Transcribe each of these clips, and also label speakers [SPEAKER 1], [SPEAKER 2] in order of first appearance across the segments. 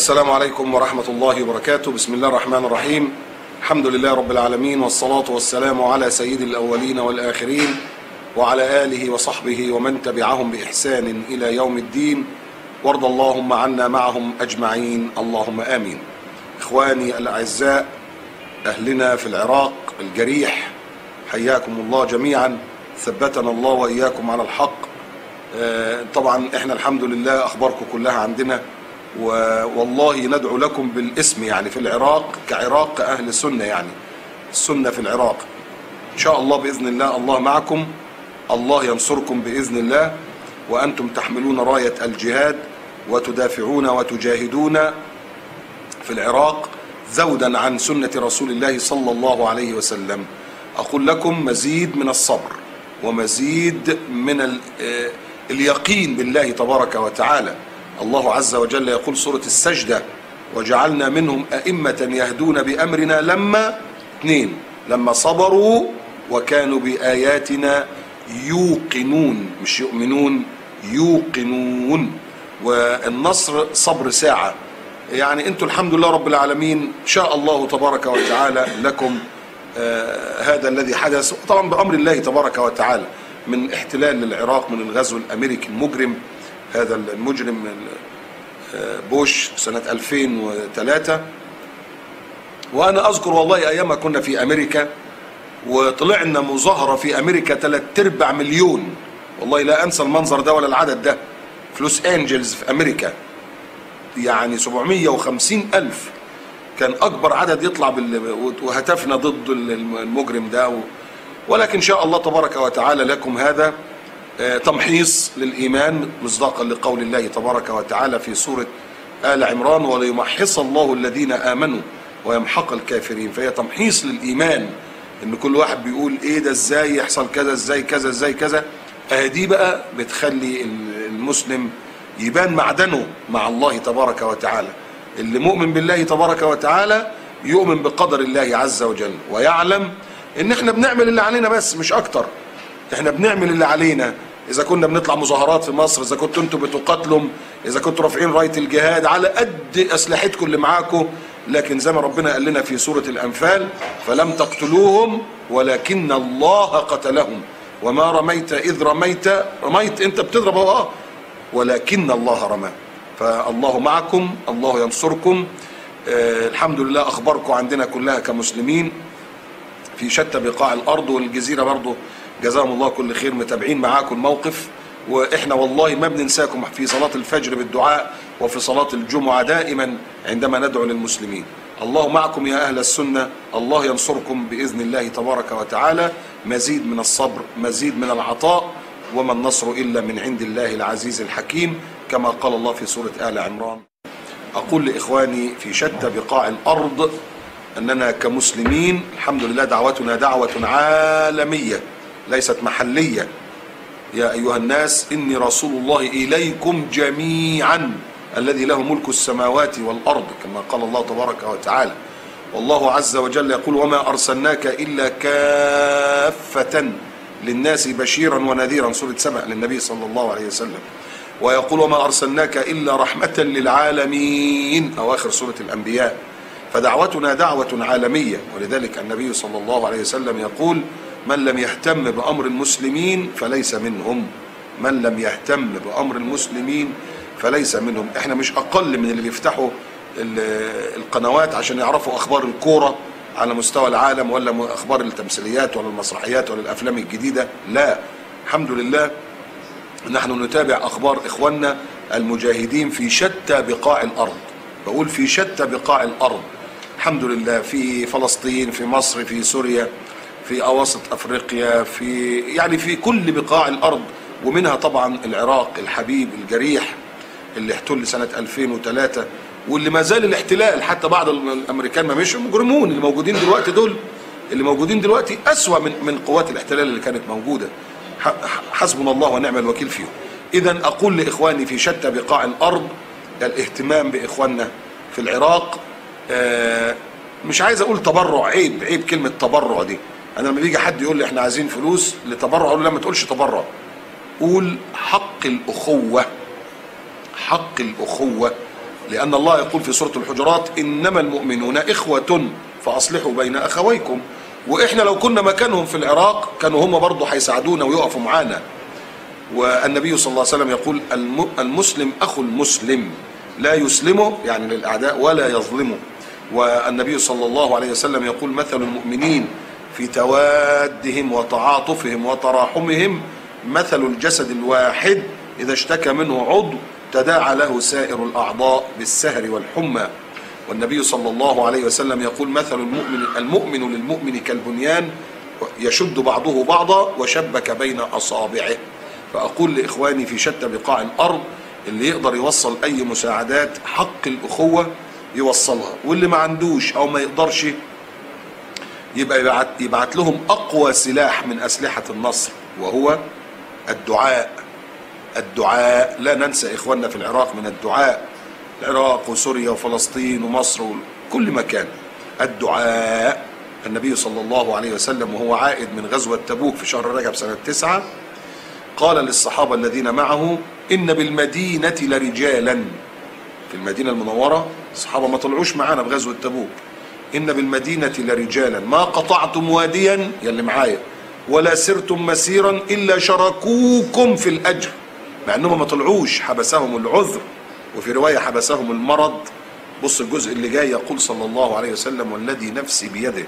[SPEAKER 1] السلام عليكم ورحمة الله وبركاته. بسم الله الرحمن الرحيم. الحمد لله رب العالمين، والصلاة والسلام على سيد الأولين والآخرين وعلى آله وصحبه ومن تبعهم بإحسان إلى يوم الدين، وارض اللهم عنا معهم أجمعين، اللهم آمين. إخواني الأعزاء، أهلنا في العراق الجريح، حياكم الله جميعا، ثبتنا الله وإياكم على الحق. طبعا احنا الحمد لله أخباركم كلها عندنا، والله ندعو لكم بالاسم يعني في العراق كعراق أهل السنة، يعني السنة في العراق إن شاء الله بإذن الله. الله معكم، الله ينصركم بإذن الله، وأنتم تحملون راية الجهاد وتدافعون وتجاهدون في العراق ذودا عن سنة رسول الله صلى الله عليه وسلم. أقول لكم مزيد من الصبر ومزيد من اليقين بالله تبارك وتعالى. الله عز وجل يقول سورة السجدة: وجعلنا منهم أئمة يهدون بأمرنا لما صبروا وكانوا بآياتنا يوقنون، مش يؤمنون، يوقنون. والنصر صبر ساعة، يعني انتوا الحمد لله رب العالمين شاء الله تبارك وتعالى لكم هذا الذي حدث، طبعا بأمر الله تبارك وتعالى، من احتلال للعراق من الغزو الأمريكي المجرم، هذا المجرم بوش سنة 2003. وأنا أذكر والله أيام كنا في أمريكا وطلعنا مظاهرة في أمريكا 3/4 مليون، والله لا أنسى المنظر ده ولا العدد ده، في لوس أنجلز في أمريكا، يعني 750,000 كان أكبر عدد يطلع وهتفنا ضد المجرم ده. ولكن إن شاء الله تبارك وتعالى لكم هذا تمحيص للإيمان، مصداقا لقول الله تبارك وتعالى في سورة آل عمران: وليمحص الله الذين آمنوا ويمحق الكافرين. فهي تمحيص للإيمان، إن كل واحد بيقول إيه ده، إزاي يحصل كذا، إزاي كذا، إزاي كذا. دي بقى بتخلي المسلم يبان معدنه مع الله تبارك وتعالى. اللي مؤمن بالله تبارك وتعالى يؤمن بقدر الله عز وجل، ويعلم إن إحنا بنعمل اللي علينا بس مش أكتر. إحنا بنعمل اللي علينا. إذا كنا بنطلع مظاهرات في مصر، إذا كنتوا أنتوا بتقاتلوا، إذا كنتوا رافعين راية الجهاد على قد أسلحتكم اللي معاكم، لكن زي ما ربنا قال لنا في سورة الأنفال: فلم تقتلوهم ولكن الله قتلهم وما رميت إذ رميت أنت بتضرب أهو، ولكن الله رمى. فالله معكم، الله ينصركم. الحمد لله أخباركم عندنا كلها كمسلمين في شتى بقاع الأرض، والجزيرة برضو جزاهم الله كل خير متابعين معاكم الموقف. وإحنا والله ما بننساكم في صلاة الفجر بالدعاء، وفي صلاة الجمعة دائما عندما ندعو للمسلمين. الله معكم يا أهل السنة، الله ينصركم بإذن الله تبارك وتعالى. مزيد من الصبر، مزيد من العطاء، وما النصر إلا من عند الله العزيز الحكيم، كما قال الله في سورة آل عمران. أقول لإخواني في شتى بقاع الأرض أننا كمسلمين الحمد لله دعوتنا دعوة عالمية ليست محلية. يا أيها الناس إني رسول الله إليكم جميعا الذي له ملك السماوات والأرض، كما قال الله تبارك وتعالى. والله عز وجل يقول: وما أرسلناك إلا كافة للناس بشيرا ونذيرا، سورة سبأ للنبي صلى الله عليه وسلم. ويقول: وما أرسلناك إلا رحمة للعالمين، أواخر سورة الأنبياء. فدعوتنا دعوة عالمية، ولذلك النبي صلى الله عليه وسلم يقول: من لم يهتم بأمر المسلمين فليس منهم، من لم يهتم بأمر المسلمين فليس منهم. احنا مش أقل من اللي بيفتحوا القنوات عشان يعرفوا أخبار الكورة على مستوى العالم، ولا أخبار التمثيليات ولا المسرحيات ولا الأفلام الجديدة. لا، الحمد لله نحن نتابع أخبار إخواننا المجاهدين في شتى بقاع الأرض. بقول في شتى بقاع الأرض، الحمد لله، في فلسطين، في مصر، في سوريا، في أواسط أفريقيا، في كل بقاع الأرض، ومنها طبعا العراق الحبيب الجريح اللي احتل سنة 2003، واللي ما زال الاحتلال. حتى بعض الأمريكان ما مشوا، مجرمون اللي موجودين دلوقتي، دول اللي موجودين دلوقتي أسوأ من قوات الاحتلال اللي كانت موجودة. حسبنا الله ونعم الوكيل فيهم. إذن أقول لإخواني في شتى بقاع الأرض الاهتمام بإخواننا في العراق. مش عايز أقول تبرع، عيب كلمة تبرع دي. أنا لما بيجي حد يقول لي إحنا عايزين فلوس لتبرع، أقول له لا، ما تقولش تبرع، قول حق الأخوة. حق الأخوة لأن الله يقول في سورة الحجرات إنما المؤمنون إخوة فأصلحوا بين أخويكم. وإحنا لو كنا مكانهم في العراق كانوا هم برضه هيساعدونا ويقفوا معانا. والنبي صلى الله عليه وسلم يقول المسلم أخو المسلم لا يسلمه يعني للأعداء ولا يظلمه. والنبي صلى الله عليه وسلم يقول مثل المؤمنين في توادهم وتعاطفهم وتراحمهم مثل الجسد الواحد إذا اشتكى منه عضو تداعى له سائر الأعضاء بالسهر والحمى. والنبي صلى الله عليه وسلم يقول مثل المؤمن للمؤمن كالبنيان يشد بعضه بعضا وشبك بين أصابعه. فأقول لإخواني في شتى بقاع الأرض اللي يقدر يوصل أي مساعدات حق الأخوة يوصلها، واللي ما عندوش أو ما يقدرش يبقى يبعت لهم أقوى سلاح من أسلحة النصر وهو الدعاء. الدعاء لا ننسى إخواننا في العراق من الدعاء، العراق وسوريا وفلسطين ومصر وكل مكان. الدعاء. النبي صلى الله عليه وسلم وهو عائد من غزوة تبوك في شهر رجب سنة 9 قال للصحابة الذين معه إن بالمدينة لرجالا، في المدينة المنورة الصحابة ما طلعوش معانا بغزوة تبوك، إن بالمدينة لرجالا ما قطعتم واديا يلي معايا ولا سرتم مسيرا إلا شاركوكم في الأجر. مع أنهم ما طلعوش حبسهم العذر، وفي رواية حبسهم المرض. بص الجزء اللي جاي يقول صلى الله عليه وسلم والذي نفسي بيده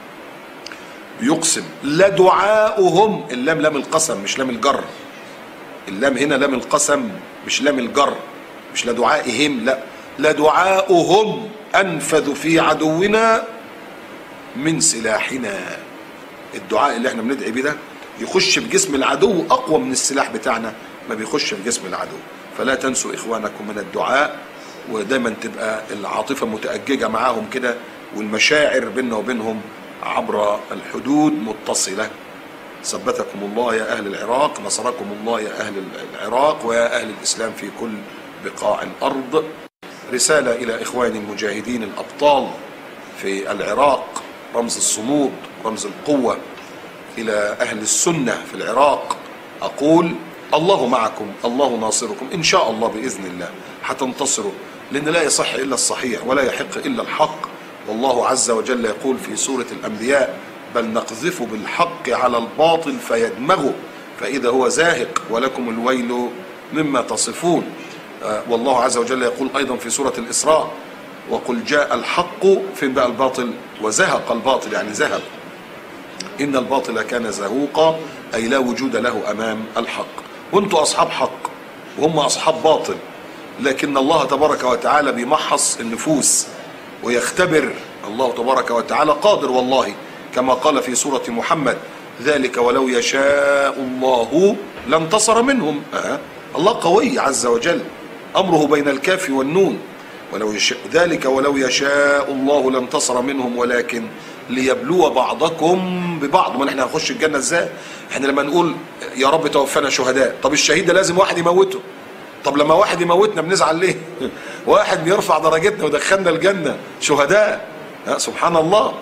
[SPEAKER 1] يقسم لدعاؤهم، اللام لام القسم مش لام الجر، اللام هنا لام القسم مش لام الجر، مش لدعائهم، لا لدعاؤهم أنفذ في عدونا من سلاحنا. الدعاء اللي احنا بندعي بيه ده يخش في جسم العدو أقوى من السلاح بتاعنا ما بيخش في جسم العدو. فلا تنسوا إخوانكم من الدعاء، ودايما تبقى العاطفة متأججة معاهم كده والمشاعر بيننا وبينهم عبر الحدود متصلة. ثبتكم الله يا أهل العراق، نصركم الله يا أهل العراق ويا أهل الإسلام في كل بقاع الأرض. رسالة إلى إخواني المجاهدين الأبطال في العراق، رمز الصمود رمز القوة، إلى أهل السنة في العراق أقول الله معكم، الله ناصركم إن شاء الله بإذن الله هتنتصروا، لأن لا يصح إلا الصحيح ولا يحق إلا الحق. والله عز وجل يقول في سورة الأنبياء بل نقذف بالحق على الباطل فيدمغه فإذا هو زاهق ولكم الويل مما تصفون. والله عز وجل يقول أيضا في سورة الإسراء وقل جاء الحق فين بقى الباطل وزهق الباطل يعني ذهب، إن الباطل كان زهوقا أي لا وجود له أمام الحق. وانتوا أصحاب حق وهم أصحاب باطل، لكن الله تبارك وتعالى بيمحص النفوس ويختبر. الله تبارك وتعالى قادر والله كما قال في سورة محمد ذلك ولو يشاء الله لانتصر منهم. الله قوي عز وجل أمره بين الكاف والنون، ولو ذلك ولو يشاء الله لانتصر منهم ولكن ليبلو بعضكم ببعض. ما احنا هنخش الجنة ازاي؟ احنا لما نقول يا رب توفنا شهداء، طب الشهيد ده لازم واحد يموته، طب لما واحد يموتنا بنزعل ليه؟ واحد بيرفع درجتنا ودخلنا الجنة شهداء. سبحان الله.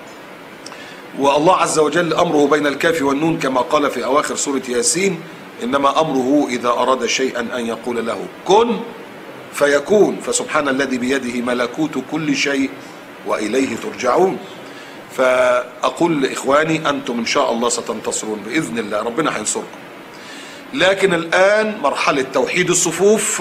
[SPEAKER 1] والله عز وجل أمره بين الكاف والنون كما قال في أواخر سورة ياسين إنما أمره إذا أراد شيئا أن يقول له كن فيكون. فسبحان الذي بيده ملكوت كل شيء وإليه ترجعون. فأقول لإخواني أنتم إن شاء الله ستنتصرون بإذن الله، ربنا هينصركم. لكن الآن مرحلة توحيد الصفوف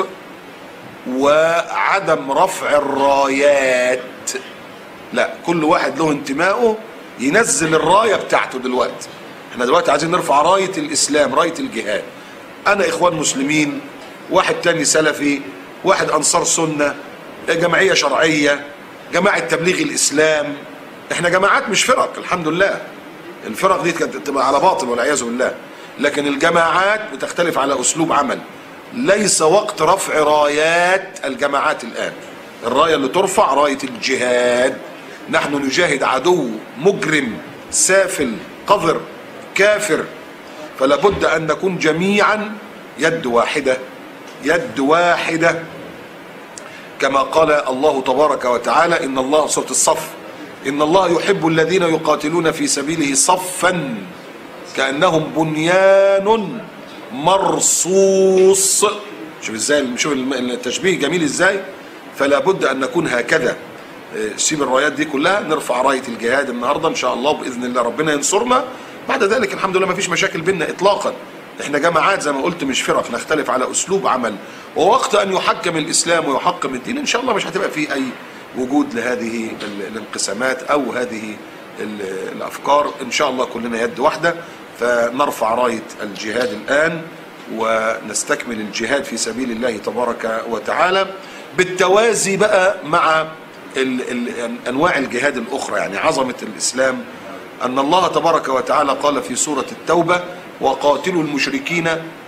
[SPEAKER 1] وعدم رفع الرايات. لا، كل واحد له انتمائه ينزل الراية بتاعته. دلوقتي احنا دلوقتي عايزين نرفع راية الإسلام، راية الجهاد. أنا إخوان مسلمين، واحد تاني سلفي، واحد أنصار سنة، جمعية شرعية، جماعة تبليغ الإسلام. احنا جماعات مش فرق، الحمد لله. الفرق دي كانت تبقى على باطل والعياذ بالله، لكن الجماعات بتختلف على أسلوب عمل. ليس وقت رفع رايات الجماعات الآن. الراية اللي ترفع راية الجهاد. نحن نجاهد عدو مجرم سافل قذر كافر، فلا بد أن نكون جميعا يد واحدة، يد واحدة كما قال الله تبارك وتعالى إن الله سورة الصف إن الله يحب الذين يقاتلون في سبيله صفا كأنهم بنيان مرصوص. شوف ازاي، شوف التشبيه جميل ازاي. فلا بد أن نكون هكذا. سيب الرايات دي كلها، نرفع راية الجهاد النهاردة إن شاء الله بإذن الله، ربنا ينصرنا. بعد ذلك الحمد لله ما فيش مشاكل بيننا إطلاقا، احنا جماعات زي ما قلت مش فرق، نختلف على أسلوب عمل، ووقت أن يحكم الإسلام ويحكم الدين إن شاء الله مش هتبقى فيه أي وجود لهذه الانقسامات أو هذه الأفكار. إن شاء الله كلنا يد واحدة، فنرفع راية الجهاد الآن ونستكمل الجهاد في سبيل الله تبارك وتعالى، بالتوازي بقى مع أنواع الجهاد الأخرى. يعني عظمة الإسلام أن الله تبارك وتعالى قال في سورة التوبة: وقاتلوا المشركين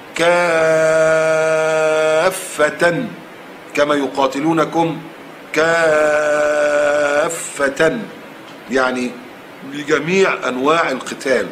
[SPEAKER 1] كافة كما يقاتلونكم كافة، يعني بجميع أنواع القتال،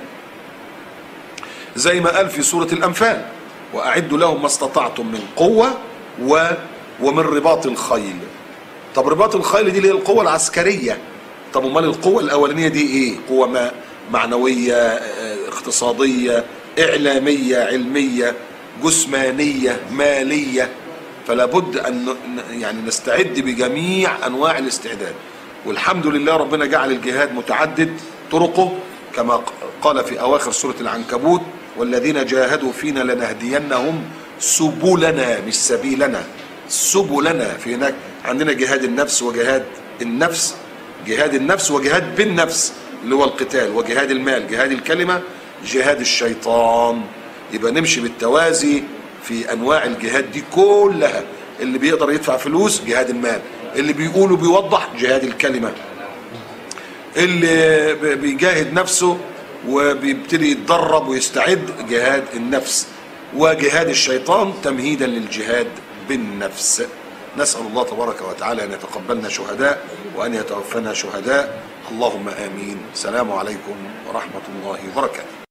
[SPEAKER 1] زي ما قال في سورة الأنفال: وأعدوا لهم ما استطعتم من قوة ومن رباط الخيل. طب رباط الخيل دي اللي هي القوة العسكرية. طب امال القوة الأولانية دي إيه؟ قوة معنوية، اقتصادية، إعلامية، علمية، جسمانية، مالية. فلا بد أن يعني نستعد بجميع أنواع الاستعداد. والحمد لله ربنا جعل الجهاد متعدد طرقه، كما قال في أواخر سورة العنكبوت: والذين جاهدوا فينا لنهدينهم سبلنا، مش سبيلنا، سبلنا. في هناك عندنا جهاد النفس وجهاد النفس، جهاد النفس وجهاد بالنفس اللي هو القتال، وجهاد المال، جهاد الكلمة، جهاد الشيطان. يبقى نمشي بالتوازي في أنواع الجهاد دي كلها. اللي بيقدر يدفع فلوس جهاد المال، اللي بيقول وبيوضح جهاد الكلمة، اللي بيجاهد نفسه وبيبتدي يتدرب ويستعد جهاد النفس، وجهاد الشيطان تمهيدا للجهاد بالنفس. نسأل الله تبارك وتعالى أن يتقبلنا شهداء وأن يتوفنا شهداء، اللهم آمين. السلام عليكم ورحمة الله وبركاته.